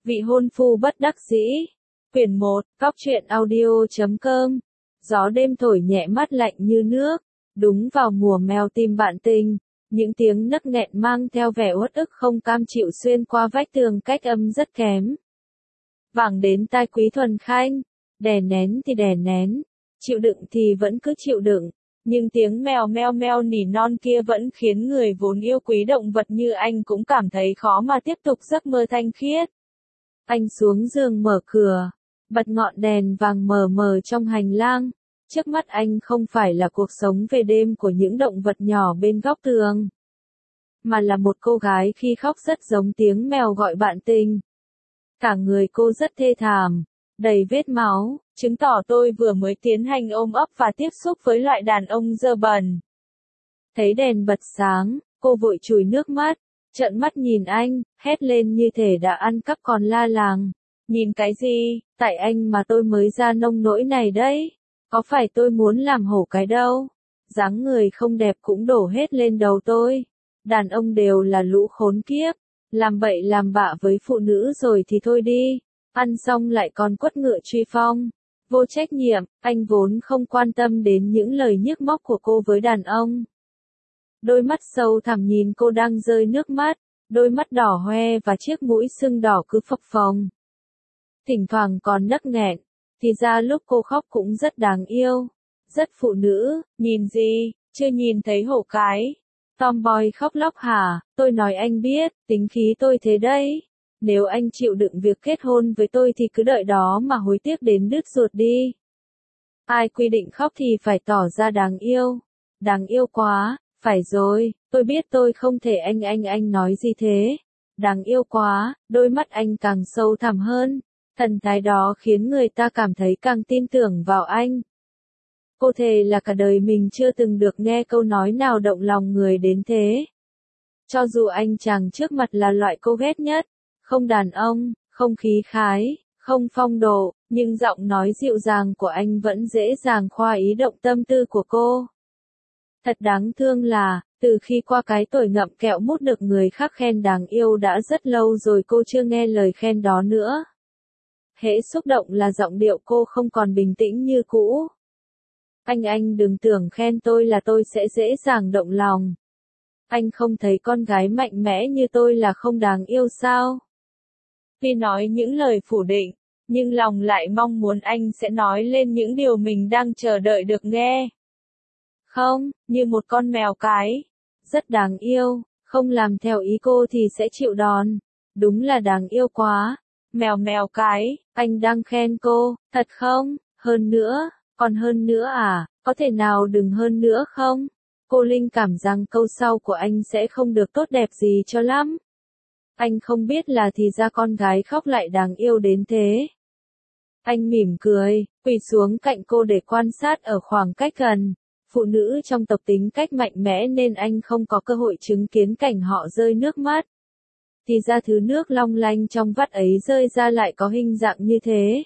Vị hôn phu bất đắc dĩ. Quyển 1, Cóc truyện audio.com. Gió đêm thổi nhẹ mát lạnh như nước, đúng vào mùa mèo tim bạn tình, những tiếng nấc nghẹn mang theo vẻ uất ức không cam chịu xuyên qua vách tường cách âm rất kém. Vẳng đến tai Quý Thuần Khanh, đè nén thì đè nén, chịu đựng thì vẫn cứ chịu đựng, nhưng tiếng mèo meo meo nỉ non kia vẫn khiến người vốn yêu quý động vật như anh cũng cảm thấy khó mà tiếp tục giấc mơ thanh khiết. Anh xuống giường mở cửa, bật ngọn đèn vàng mờ mờ trong hành lang. Trước mắt anh không phải là cuộc sống về đêm của những động vật nhỏ bên góc tường, mà là một cô gái khi khóc rất giống tiếng mèo gọi bạn tình. Cả người cô rất thê thảm, đầy vết máu, chứng tỏ tôi vừa mới tiến hành ôm ấp và tiếp xúc với loại đàn ông dơ bẩn. Thấy đèn bật sáng, cô vội chùi nước mắt, trợn mắt nhìn anh, hét lên như thể đã ăn cắp còn la làng. Nhìn cái gì, tại anh mà tôi mới ra nông nỗi này đấy. Có phải tôi muốn làm hổ cái đâu. Dáng người không đẹp cũng đổ hết lên đầu tôi. Đàn ông đều là lũ khốn kiếp. Làm bậy làm bạ với phụ nữ rồi thì thôi đi. Ăn xong lại còn quất ngựa truy phong. Vô trách nhiệm, anh vốn không quan tâm đến những lời nhức móc của cô với đàn ông. Đôi mắt sâu thẳm nhìn cô đang rơi nước mắt. Đôi mắt đỏ hoe và chiếc mũi sưng đỏ cứ phập phồng. Thỉnh thoảng còn nấc nghẹn. Thì ra lúc cô khóc cũng rất đáng yêu. Rất phụ nữ, nhìn gì, chưa nhìn thấy hổ cái. Tomboy khóc lóc hả, tôi nói anh biết, tính khí tôi thế đấy. Nếu anh chịu đựng việc kết hôn với tôi thì cứ đợi đó mà hối tiếc đến đứt ruột đi. Ai quy định khóc thì phải tỏ ra đáng yêu. Đáng yêu quá, phải rồi, tôi biết tôi không thể anh nói gì thế. Đáng yêu quá, đôi mắt anh càng sâu thẳm hơn. Thần thái đó khiến người ta cảm thấy càng tin tưởng vào anh. Cô thề là cả đời mình chưa từng được nghe câu nói nào động lòng người đến thế. Cho dù anh chàng trước mặt là loại cô ghét nhất, không đàn ông, không khí khái, không phong độ, nhưng giọng nói dịu dàng của anh vẫn dễ dàng khoa ý động tâm tư của cô. Thật đáng thương là, từ khi qua cái tuổi ngậm kẹo mút được người khác khen đáng yêu đã rất lâu rồi cô chưa nghe lời khen đó nữa. Hễ xúc động là giọng điệu cô không còn bình tĩnh như cũ. Anh đừng tưởng khen tôi là tôi sẽ dễ dàng động lòng. Anh không thấy con gái mạnh mẽ như tôi là không đáng yêu sao? Tuy nói những lời phủ định, nhưng lòng lại mong muốn anh sẽ nói lên những điều mình đang chờ đợi được nghe. Không, như một con mèo cái. Rất đáng yêu, không làm theo ý cô thì sẽ chịu đòn. Đúng là đáng yêu quá. Mèo cái, anh đang khen cô, thật không? Hơn nữa, còn hơn nữa à, có thể nào đừng hơn nữa không? Cô linh cảm rằng câu sau của anh sẽ không được tốt đẹp gì cho lắm. Anh không biết là thì ra con gái khóc lại đáng yêu đến thế. Anh mỉm cười, quỳ xuống cạnh cô để quan sát ở khoảng cách gần. Phụ nữ trong tộc tính cách mạnh mẽ nên anh không có cơ hội chứng kiến cảnh họ rơi nước mắt. Thì ra thứ nước long lanh trong vắt ấy rơi ra lại có hình dạng như thế.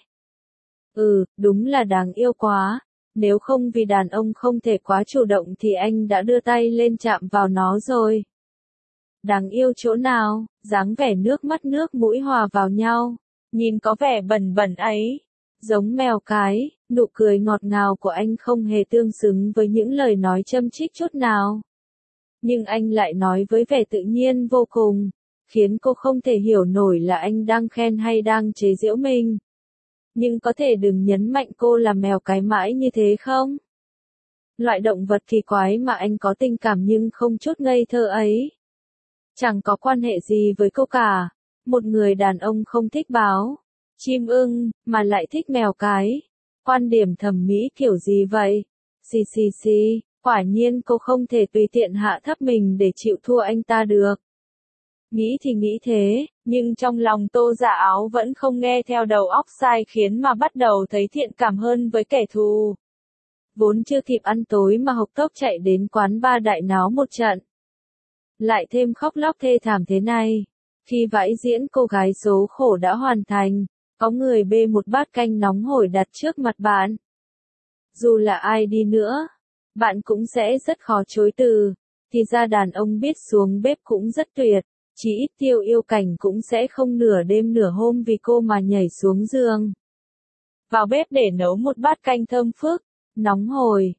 Đúng là đáng yêu quá. Nếu không vì đàn ông không thể quá chủ động thì anh đã đưa tay lên chạm vào nó rồi. Đáng yêu chỗ nào, dáng vẻ nước mắt nước mũi hòa vào nhau. Nhìn có vẻ bẩn bẩn ấy. Giống mèo cái, nụ cười ngọt ngào của anh không hề tương xứng với những lời nói châm chích chút nào. Nhưng anh lại nói với vẻ tự nhiên vô cùng. Khiến cô không thể hiểu nổi là anh đang khen hay đang chế giễu mình. Nhưng có thể đừng nhấn mạnh cô là mèo cái mãi như thế không? Loại động vật kỳ quái mà anh có tình cảm nhưng không chút ngây thơ ấy. Chẳng có quan hệ gì với cô cả. Một người đàn ông không thích báo, chim ưng, mà lại thích mèo cái. Quan điểm thẩm mỹ kiểu gì vậy? Xì, quả nhiên cô không thể tùy tiện hạ thấp mình để chịu thua anh ta được. Nghĩ thì nghĩ thế, nhưng trong lòng Tô Dạ Áo vẫn không nghe theo đầu óc sai khiến mà bắt đầu thấy thiện cảm hơn với kẻ thù. Vốn chưa kịp ăn tối mà hộc tốc chạy đến quán bar đại náo một trận. Lại thêm khóc lóc thê thảm thế này. Khi vãi diễn cô gái số khổ đã hoàn thành, có người bê một bát canh nóng hổi đặt trước mặt bạn. Dù là ai đi nữa, bạn cũng sẽ rất khó chối từ. Thì ra đàn ông biết xuống bếp cũng rất tuyệt. Chỉ ít Tiêu Yêu Cảnh cũng sẽ không nửa đêm nửa hôm vì cô mà nhảy xuống giường. Vào bếp để nấu một bát canh thơm phức, nóng hổi,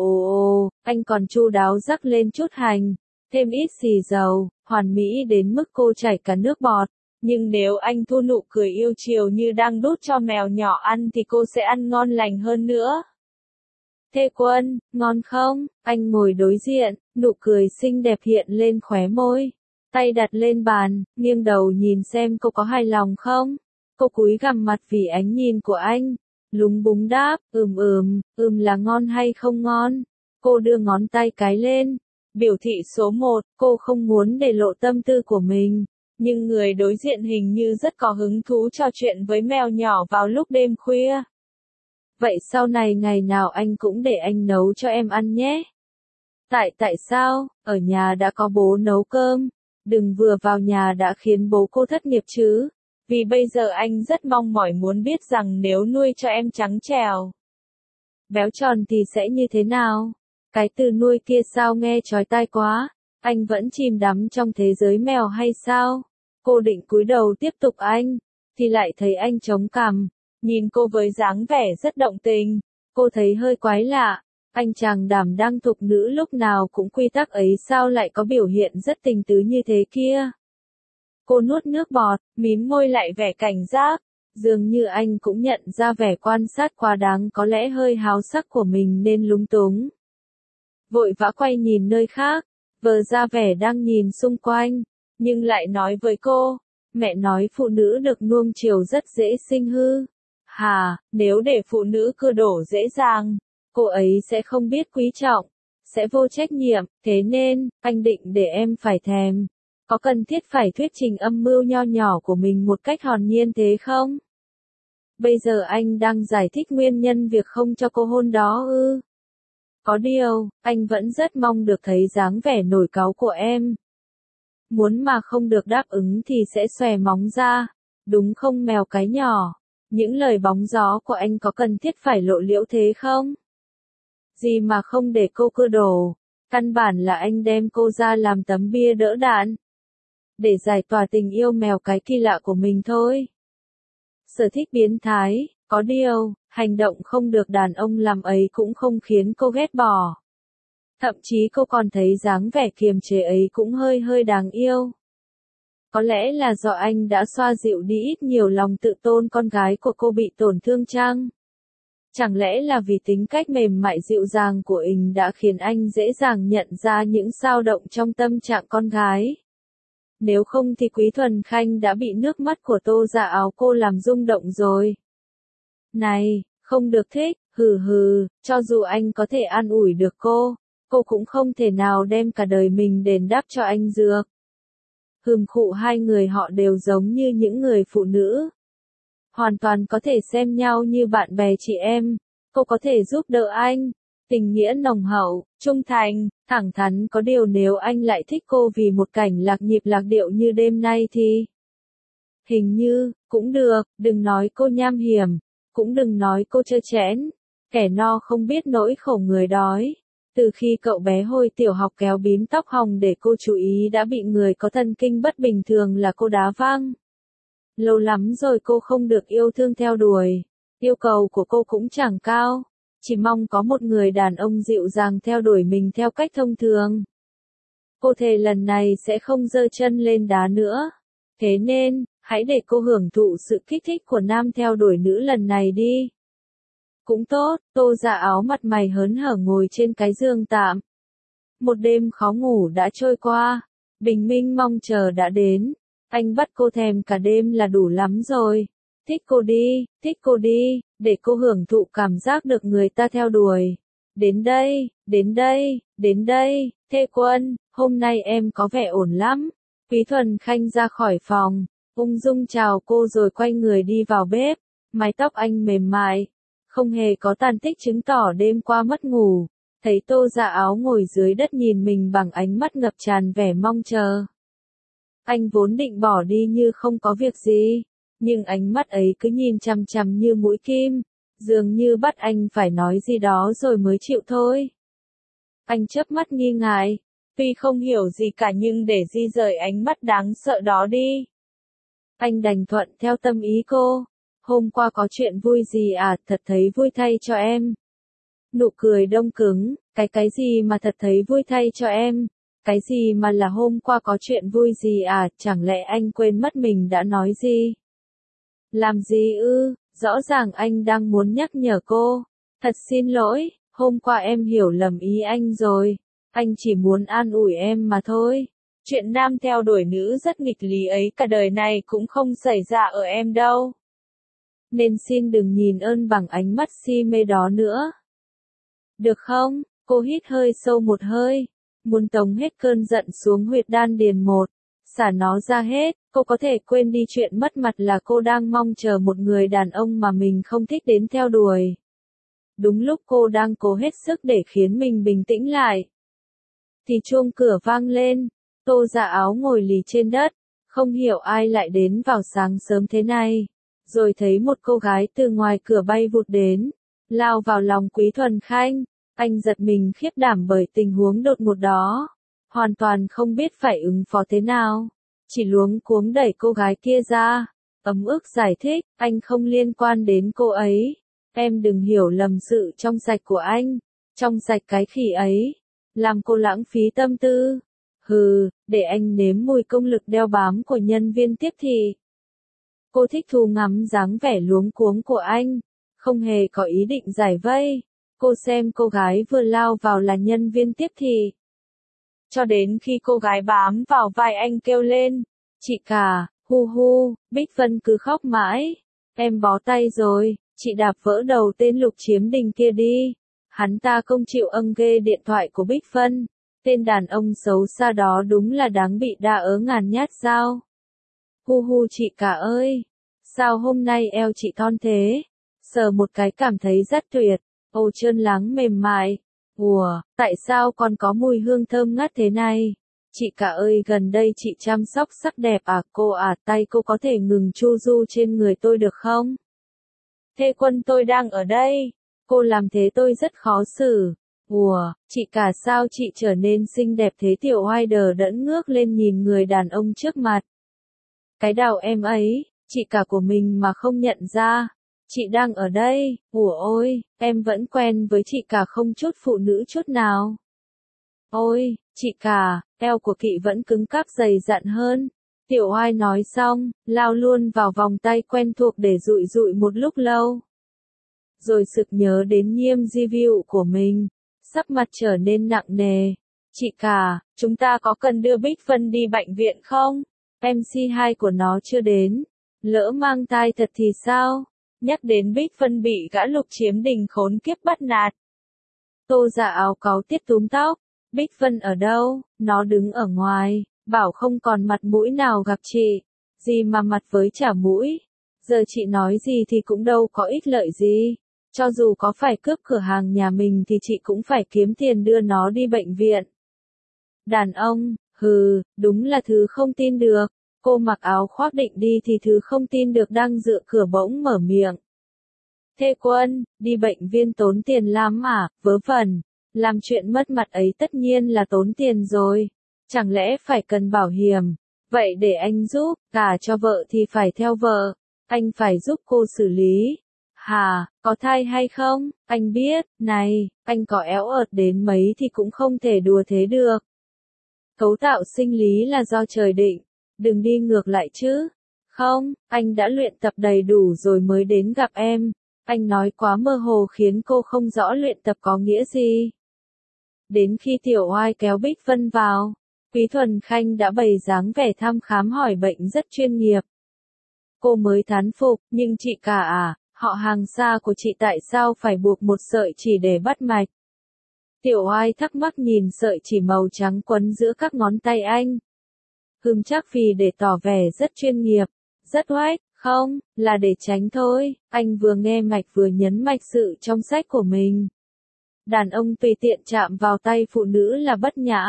anh còn chu đáo rắc lên chút hành, thêm ít xì dầu, hoàn mỹ đến mức cô chảy cả nước bọt. Nhưng nếu anh thu nụ cười yêu chiều như đang đút cho mèo nhỏ ăn thì cô sẽ ăn ngon lành hơn nữa. Thê Quân, ngon không? Anh ngồi đối diện, nụ cười xinh đẹp hiện lên khóe môi. Tay đặt lên bàn, nghiêng đầu nhìn xem cô có hài lòng không? Cô cúi gằm mặt vì ánh nhìn của anh. Lúng búng đáp, là ngon hay không ngon? Cô đưa ngón tay cái lên. Biểu thị số 1, cô không muốn để lộ tâm tư của mình. Nhưng người đối diện hình như rất có hứng thú trò chuyện với mèo nhỏ vào lúc đêm khuya. Vậy sau này ngày nào anh cũng để anh nấu cho em ăn nhé. Tại sao, ở nhà đã có bố nấu cơm, đừng vừa vào nhà đã khiến bố cô thất nghiệp chứ. Vì bây giờ anh rất mong mỏi muốn biết rằng nếu nuôi cho em trắng trẻo, béo tròn thì sẽ như thế nào? Cái từ nuôi kia sao nghe chói tai quá, anh vẫn chìm đắm trong thế giới mèo hay sao? Cô định cúi đầu tiếp tục anh, thì lại thấy anh chống cằm, nhìn cô với dáng vẻ rất động tình. Cô thấy hơi quái lạ, anh chàng đảm đang thục nữ lúc nào cũng quy tắc ấy sao lại có biểu hiện rất tình tứ như thế kia. Cô nuốt nước bọt, mím môi lại vẻ cảnh giác, dường như anh cũng nhận ra vẻ quan sát quá đáng có lẽ hơi háo sắc của mình nên lúng túng. Vội vã quay nhìn nơi khác, vờ ra vẻ đang nhìn xung quanh, nhưng lại nói với cô, mẹ nói phụ nữ được nuông chiều rất dễ sinh hư. Hà, nếu để phụ nữ cưa đổ dễ dàng, cô ấy sẽ không biết quý trọng, sẽ vô trách nhiệm, thế nên, anh định để em phải thèm. Có cần thiết phải thuyết trình âm mưu nho nhỏ của mình một cách hồn nhiên thế không? Bây giờ anh đang giải thích nguyên nhân việc không cho cô hôn đó ư? Có điều, anh vẫn rất mong được thấy dáng vẻ nổi cáu của em. Muốn mà không được đáp ứng thì sẽ xòe móng ra, đúng không mèo cái nhỏ? Những lời bóng gió của anh có cần thiết phải lộ liễu thế không? Gì mà không để cô cưa đổ, căn bản là anh đem cô ra làm tấm bia đỡ đạn. Để giải tỏa tình yêu mèo cái kỳ lạ của mình thôi. Sở thích biến thái, có điều, hành động không được đàn ông làm ấy cũng không khiến cô ghét bỏ. Thậm chí cô còn thấy dáng vẻ kiềm chế ấy cũng hơi đáng yêu. Có lẽ là do anh đã xoa dịu đi ít nhiều lòng tự tôn con gái của cô bị tổn thương chăng? Chẳng lẽ là vì tính cách mềm mại dịu dàng của anh đã khiến anh dễ dàng nhận ra những dao động trong tâm trạng con gái? Nếu không thì Quý Thuần Khanh đã bị nước mắt của Tô Dạ Áo cô làm rung động rồi. Này, không được thích, cho dù anh có thể an ủi được cô cũng không thể nào đem cả đời mình đền đáp cho anh dược. Khụ hai người họ đều giống như những người phụ nữ. Hoàn toàn có thể xem nhau như bạn bè chị em, cô có thể giúp đỡ anh. Tình nghĩa nồng hậu, trung thành, thẳng thắn có điều nếu anh lại thích cô vì một cảnh lạc nhịp lạc điệu như đêm nay thì... Hình như, cũng được, đừng nói cô nham hiểm, cũng đừng nói cô trơ trẽn, kẻ no không biết nỗi khổ người đói. Từ khi cậu bé hồi tiểu học kéo bím tóc hồng để cô chú ý đã bị người có thần kinh bất bình thường là cô đá văng. Lâu lắm rồi cô không được yêu thương theo đuổi, yêu cầu của cô cũng chẳng cao. Chỉ mong có một người đàn ông dịu dàng theo đuổi mình theo cách thông thường. Cô thề lần này sẽ không giơ chân lên đá nữa. Thế nên, hãy để cô hưởng thụ sự kích thích của nam theo đuổi nữ lần này đi. Cũng tốt, Tô Dạ Áo mặt mày hớn hở ngồi trên cái giường tạm. Một đêm khó ngủ đã trôi qua, bình minh mong chờ đã đến. Anh bắt cô thèm cả đêm là đủ lắm rồi. Thích cô đi, để cô hưởng thụ cảm giác được người ta theo đuổi. Đến đây, Thê Quân, hôm nay em có vẻ ổn lắm. Quý Thuần Khanh ra khỏi phòng, ung dung chào cô rồi quay người đi vào bếp. Mái tóc anh mềm mại, không hề có tàn tích chứng tỏ đêm qua mất ngủ. Thấy Tô Dạ Áo ngồi dưới đất nhìn mình bằng ánh mắt ngập tràn vẻ mong chờ. Anh vốn định bỏ đi như không có việc gì. Nhưng ánh mắt ấy cứ nhìn chằm chằm như mũi kim, dường như bắt anh phải nói gì đó rồi mới chịu thôi. Anh chớp mắt nghi ngại, Tuy không hiểu gì cả nhưng để di rời ánh mắt đáng sợ đó đi. Anh đành thuận theo tâm ý cô. Hôm qua có chuyện vui gì à, thật thấy vui thay cho em. Nụ cười đông cứng, cái gì mà thật thấy vui thay cho em? Cái gì mà là hôm qua có chuyện vui gì à, chẳng lẽ anh quên mất mình đã nói gì? Làm gì ư, rõ ràng anh đang muốn nhắc nhở cô. Thật xin lỗi, hôm qua em hiểu lầm ý anh rồi. Anh chỉ muốn an ủi em mà thôi. Chuyện nam theo đuổi nữ rất nghịch lý ấy cả đời này cũng không xảy ra ở em đâu. Nên xin đừng nhìn ơn bằng ánh mắt si mê đó nữa. Được không? Cô hít hơi sâu một hơi. Muốn tống hết cơn giận xuống huyệt đan điền một. Xả nó ra hết, cô có thể quên đi chuyện mất mặt là cô đang mong chờ một người đàn ông mà mình không thích đến theo đuổi. Đúng lúc cô đang cố hết sức để khiến mình bình tĩnh lại. Thì chuông cửa vang lên, Tô Dạ Áo ngồi lì trên đất, không hiểu ai lại đến vào sáng sớm thế này. Rồi thấy một cô gái từ ngoài cửa bay vụt đến, lao vào lòng Quý Thuần Khanh. Anh giật mình khiếp đảm bởi tình huống đột ngột đó. Hoàn toàn không biết phải ứng phó thế nào. Chỉ luống cuống đẩy cô gái kia ra. Ấm ức giải thích, anh không liên quan đến cô ấy. Em đừng hiểu lầm sự trong sạch của anh. Trong sạch cái khỉ ấy. Làm cô lãng phí tâm tư. Hừ, để anh nếm mùi công lực đeo bám của nhân viên tiếp thị. Cô thích thú ngắm dáng vẻ luống cuống của anh. Không hề có ý định giải vây. Cô xem cô gái vừa lao vào là nhân viên tiếp thị. Cho đến khi cô gái bám vào vai anh kêu lên. Chị cả, hu hu, Bích Vân cứ khóc mãi. Em bó tay rồi, chị đạp vỡ đầu tên Lục Chiếm Đình kia đi. Hắn ta không chịu ghê điện thoại của Bích Vân. Tên đàn ông xấu xa đó đúng là đáng bị đa ớ ngàn nhát sao. Hu hu chị cả ơi. Sao hôm nay eo chị thon thế? Sờ một cái cảm thấy rất tuyệt. Ồ trơn láng mềm mại. Ủa, tại sao còn có mùi hương thơm ngát thế này? Chị cả ơi, gần đây chị chăm sóc sắc đẹp à? Cô à, tay cô có thể ngừng chu du trên người tôi được không? Thê Quân tôi đang ở đây. Cô làm thế tôi rất khó xử. Ủa, chị cả sao chị trở nên xinh đẹp thế? Tiểu Oai đờ đẫn ngước lên nhìn người đàn ông trước mặt. Cái đào em ấy, chị cả của mình mà không nhận ra. Chị đang ở đây, ủa ôi, em vẫn quen với chị cả không chút phụ nữ chút nào. Ôi, chị cả, eo của chị vẫn cứng cáp dày dặn hơn. Tiểu Oai nói xong, lao luôn vào vòng tay quen thuộc để dụi dụi một lúc lâu. Rồi sực nhớ đến Nhiêm Di View của mình, sắc mặt trở nên nặng nề. Chị cả, chúng ta có cần đưa Bích Vân đi bệnh viện không? MC2 của nó chưa đến. Lỡ mang thai thật thì sao? Nhắc đến Bích Vân bị gã Lục Chiếm Đình khốn kiếp bắt nạt. Tô Dạ Áo cáu tiết túm tóc. Bích Vân ở đâu? Nó đứng ở ngoài, bảo không còn mặt mũi nào gặp chị. Gì mà mặt với chả mũi. Giờ chị nói gì thì cũng đâu có ích lợi gì. Cho dù có phải cướp cửa hàng nhà mình thì chị cũng phải kiếm tiền đưa nó đi bệnh viện. Đàn ông, hừ, đúng là thứ không tin được. Cô mặc áo khoác định đi thì thứ không tin được đang dựa cửa bỗng mở miệng. Thê Quân, đi bệnh viện tốn tiền lắm à, vớ vẩn. Làm chuyện mất mặt ấy tất nhiên là tốn tiền rồi. Chẳng lẽ phải cần bảo hiểm? Vậy để anh giúp, cả cho vợ thì phải theo vợ. Anh phải giúp cô xử lý. Hà, có thai hay không? Anh biết, này, anh có éo ợt đến mấy thì cũng không thể đùa thế được. Cấu tạo sinh lý là do trời định. Đừng đi ngược lại chứ. Không, anh đã luyện tập đầy đủ rồi mới đến gặp em. Anh nói quá mơ hồ khiến cô không rõ luyện tập có nghĩa gì. Đến khi Tiểu Oai kéo Bích Vân vào, Quý Thuần Khanh đã bày dáng vẻ thăm khám hỏi bệnh rất chuyên nghiệp. Cô mới thán phục, nhưng chị cả à, họ hàng xa của chị tại sao phải buộc một sợi chỉ để bắt mạch? Tiểu Oai thắc mắc nhìn sợi chỉ màu trắng quấn giữa các ngón tay anh. Chắc vì để tỏ vẻ rất chuyên nghiệp, rất oách, không, là để tránh thôi, anh vừa nghe mạch vừa nhấn mạch sự trong sách của mình. Đàn ông tùy tiện chạm vào tay phụ nữ là bất nhã.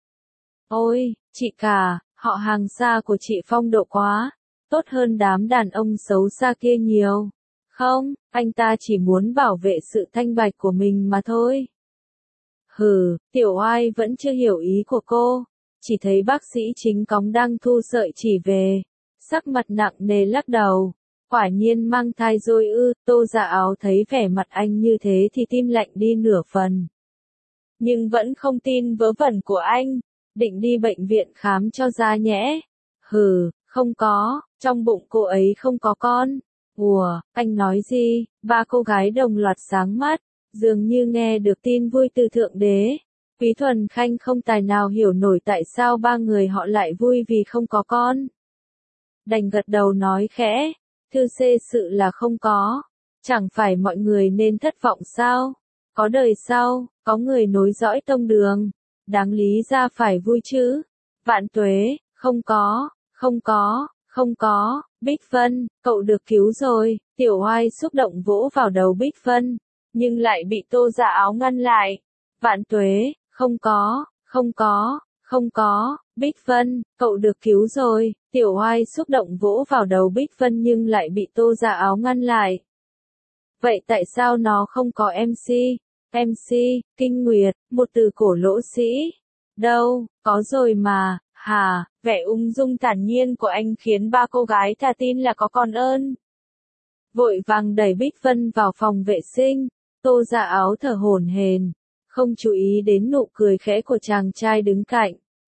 Ôi, chị cả, họ hàng xa của chị phong độ quá, tốt hơn đám đàn ông xấu xa kia nhiều. Không, anh ta chỉ muốn bảo vệ sự thanh bạch của mình mà thôi. Hừ, tiểu oai vẫn chưa hiểu ý của cô. Chỉ thấy bác sĩ chính cóng đang thu sợi chỉ về. Sắc mặt nặng nề lắc đầu. Quả nhiên mang thai rồi ư, Tô Dạ Áo thấy vẻ mặt anh như thế thì tim lạnh đi nửa phần. Nhưng vẫn không tin vớ vẩn của anh. Định đi bệnh viện khám cho ra nhẽ. Hừ, không có, trong bụng cô ấy không có con. Ủa, anh nói gì? Ba cô gái đồng loạt sáng mắt, dường như nghe được tin vui từ Thượng Đế. Quý Thuần Khanh không tài nào hiểu nổi tại sao ba người họ lại vui vì không có con. Đành gật đầu nói khẽ, thư xê sự là không có. Chẳng phải mọi người nên thất vọng sao? Có đời sau, có người nối dõi tông đường. Đáng lý ra phải vui chứ. Vạn tuế, không có, không có, không có. Bích Vân, cậu được cứu rồi. Tiểu Oai xúc động vỗ vào đầu Bích Vân, nhưng lại bị Tô Dạ Áo ngăn lại. Vạn tuế, không có, không có, không có. Bích Vân, cậu được cứu rồi. Tiểu Oai xúc động vỗ vào đầu Bích Vân nhưng lại bị Tô Dạ Áo ngăn lại. Vậy tại sao nó không có MC? MC, Kinh Nguyệt, một từ cổ lỗ sĩ. Đâu, có rồi mà, hả? Vẻ ung dung thản nhiên của anh khiến ba cô gái thà tin là có con ơn. Vội vàng đẩy Bích Vân vào phòng vệ sinh. Tô Dạ Áo thở hổn hển, không chú ý đến nụ cười khẽ của chàng trai đứng cạnh.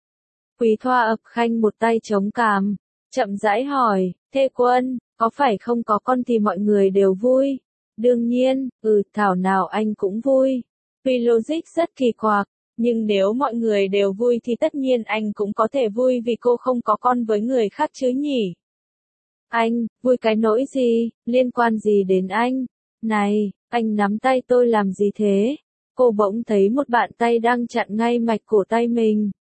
Quý Thoa ập khanh một tay chống cằm, chậm rãi hỏi, Thê Quân, có phải không có con thì mọi người đều vui? Đương nhiên, thảo nào anh cũng vui. Tuy logic rất kỳ quặc, nhưng nếu mọi người đều vui thì tất nhiên anh cũng có thể vui vì cô không có con với người khác chứ nhỉ? Anh, vui cái nỗi gì, liên quan gì đến anh? Này, anh nắm tay tôi làm gì thế? Cô bỗng thấy một bàn tay đang chặn ngay mạch cổ tay mình.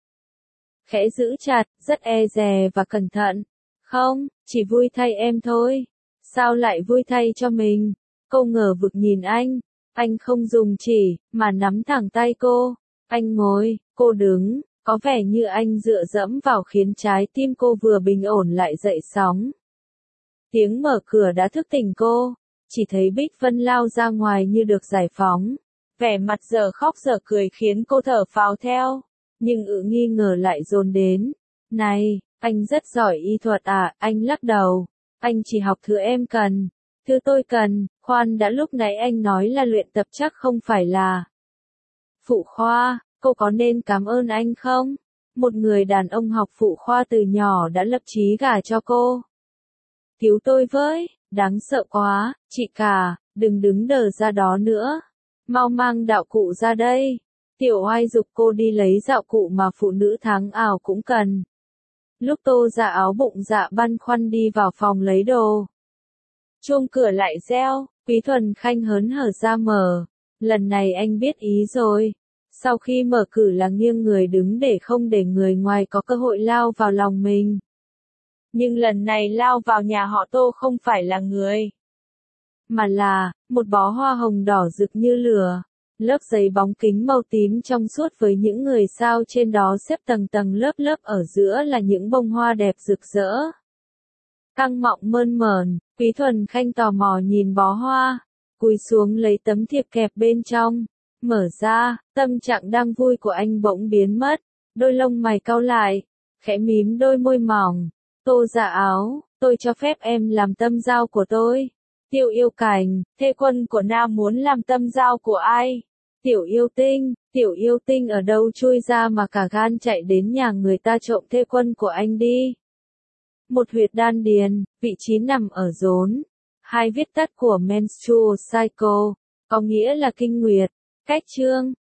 Khẽ giữ chặt, rất e dè và cẩn thận. Không, chỉ vui thay em thôi. Sao lại vui thay cho mình? Cô ngờ vực nhìn anh không dùng chỉ, mà nắm thẳng tay cô. Anh ngồi, cô đứng, có vẻ như anh dựa dẫm vào khiến trái tim cô vừa bình ổn lại dậy sóng. Tiếng mở cửa đã thức tỉnh cô, chỉ thấy Bích Vân lao ra ngoài như được giải phóng. Vẻ mặt giờ khóc giờ cười khiến cô thở phào theo, nhưng nghi ngờ lại dồn đến. Này, anh rất giỏi y thuật à? Anh lắc đầu. Anh chỉ học thứ em cần. Thứ tôi cần, khoan đã, lúc nãy anh nói là luyện tập chắc không phải là phụ khoa, cô có nên cảm ơn anh không? Một người đàn ông học phụ khoa từ nhỏ đã lập chí gả cho cô. Cứu tôi với, đáng sợ quá, chị cả, đừng đứng đờ ra đó nữa. Mau mang đạo cụ ra đây. Tiểu Oai giục cô đi lấy đạo cụ mà phụ nữ tháng ảo cũng cần. Lúc Tô Dạ Áo bụng dạ băn khoăn đi vào phòng lấy đồ. Chuông cửa lại reo, Quý Thuần Khanh hớn hở ra mở. Lần này anh biết ý rồi. Sau khi mở cửa là nghiêng người đứng để không để người ngoài có cơ hội lao vào lòng mình. Nhưng lần này lao vào nhà họ Tô không phải là người, mà là một bó hoa hồng đỏ rực như lửa. Lớp giấy bóng kính màu tím trong suốt với những người sao trên đó xếp tầng tầng lớp lớp, ở giữa là những bông hoa đẹp rực rỡ. Căng mọng mơn mởn, Quý Thuần Khanh tò mò nhìn bó hoa, cúi xuống lấy tấm thiệp kẹp bên trong. Mở ra, tâm trạng đang vui của anh bỗng biến mất, đôi lông mày cau lại, khẽ mím đôi môi mỏng. Tô Dạ Áo, tôi cho phép em làm tâm giao của tôi. Tiểu Yêu Cảnh, thê quân của Nam muốn làm tâm giao của ai? Tiểu Yêu Tinh ở đâu chui ra mà cả gan chạy đến nhà người ta trộm thê quân của anh đi? Một huyệt đan điền, vị trí nằm ở rốn. Hai viết tắt của menstrual cycle, có nghĩa là kinh nguyệt. Cách chương